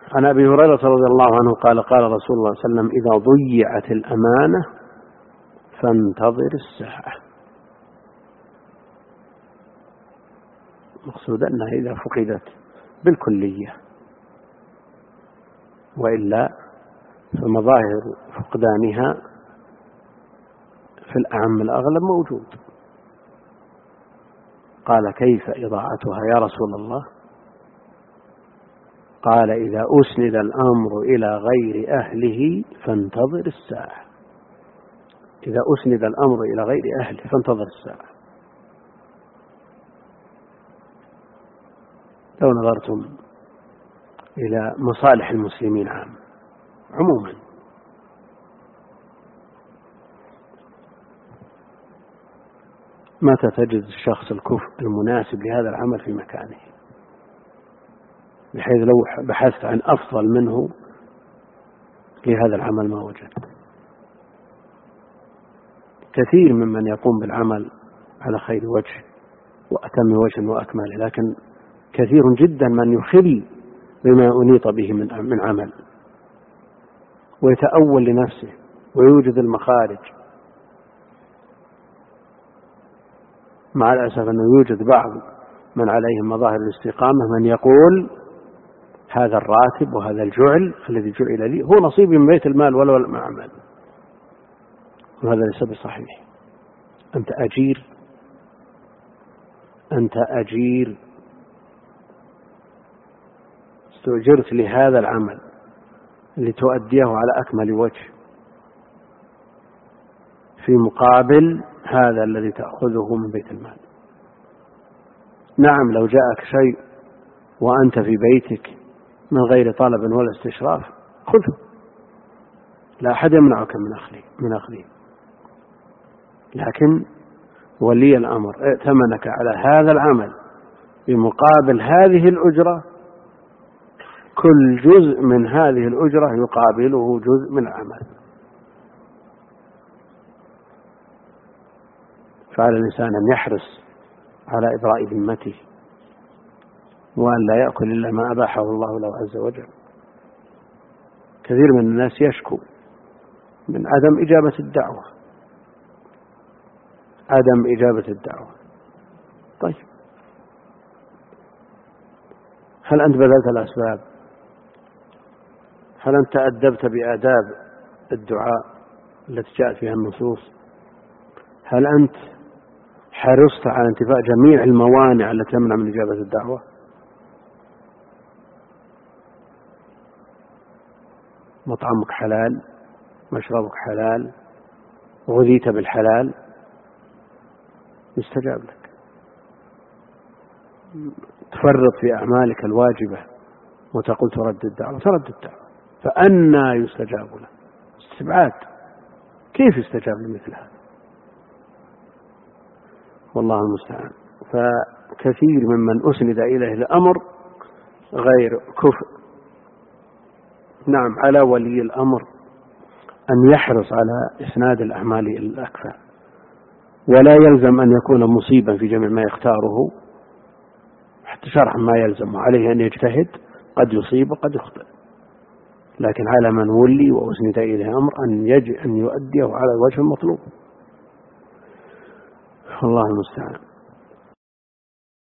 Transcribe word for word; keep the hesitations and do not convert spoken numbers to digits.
عن أبي هريرة رضي الله عنه قال قال رسول الله صلى الله عليه وسلم إذا ضيعت الأمانة فانتظر الساعة. مقصود أنها إذا فقدت بالكلية، وإلا فمظاهر فقدانها في الأعم الأغلب موجود. قال كيف إضاعتها يا رسول الله؟ قال إذا أسند الأمر إلى غير أهله فانتظر الساعة. إذا أسند الأمر إلى غير أهله فانتظر الساعة. لو نظرتم إلى مصالح المسلمين عام عموما، متى تجد الشخص الكفء المناسب لهذا العمل في مكانه، بحيث لو بحثت عن أفضل منه لهذا العمل ما وجدت. كثير ممن يقوم بالعمل على خير وجه وأتم وجه وأكمل، لكن كثير جدا من يخل بما أنيط به من عمل ويتأول لنفسه ويوجد المخارج. مع الأسف أنه يوجد بعض من عليهم مظاهر الاستقامة من يقول هذا الراتب وهذا الجعل الذي جعل لي هو نصيبي من بيت المال ولو لم أعمل، وهذا ليس بصحيح. أنت أجير، أنت أجير استؤجرت لهذا العمل لتؤديه على أكمل وجه، في مقابل هذا الذي تأخذه من بيت المال. نعم لو جاءك شيء وأنت في بيتك من غير طلب ولا استشراف خذه، لا أحد يمنعك من أخذه من أخذه لكن ولي الأمر ائتمنك على هذا العمل بمقابل هذه الأجرة، كل جزء من هذه الأجرة يقابله جزء من العمل. فعلى الإنسان أن يحرص على إبراء ذمته، وأن لا يأكل إلا ما أباحه الله له عز وجل. كثير من الناس يشكو من عدم إجابة الدعوة، عدم إجابة الدعوة. طيب هل أنت بذلت الأسباب؟ هل أنت أدبت بآداب الدعاء التي جاءت فيها النصوص؟ هل أنت حرصت على انتفاء جميع الموانع التي تمنع من إجابة الدعوة؟ مطعمك حلال، مشربك حلال، غذيت بالحلال، يستجاب لك. تفرط في أعمالك الواجبة وتقول ترد الدعوة، ترد الدعوة، فأنى يستجاب له؟ استبعاد. كيف يستجاب لمثل هذا؟ والله المستعان. فكثير ممن أسند إليه الأمر غير كفء. نعم على ولي الأمر أن يحرص على إسناد الأعمال الأكفى، ولا يلزم أن يكون مصيبا في جميع ما يختاره، حتى شرح ما يلزم عليه أن يجتهد، قد يصيب وقد يخطئ، لكن على من ولي وأسند إليه أمر أن يجب أن يؤديه على الوجه المطلوب. الله المستعان.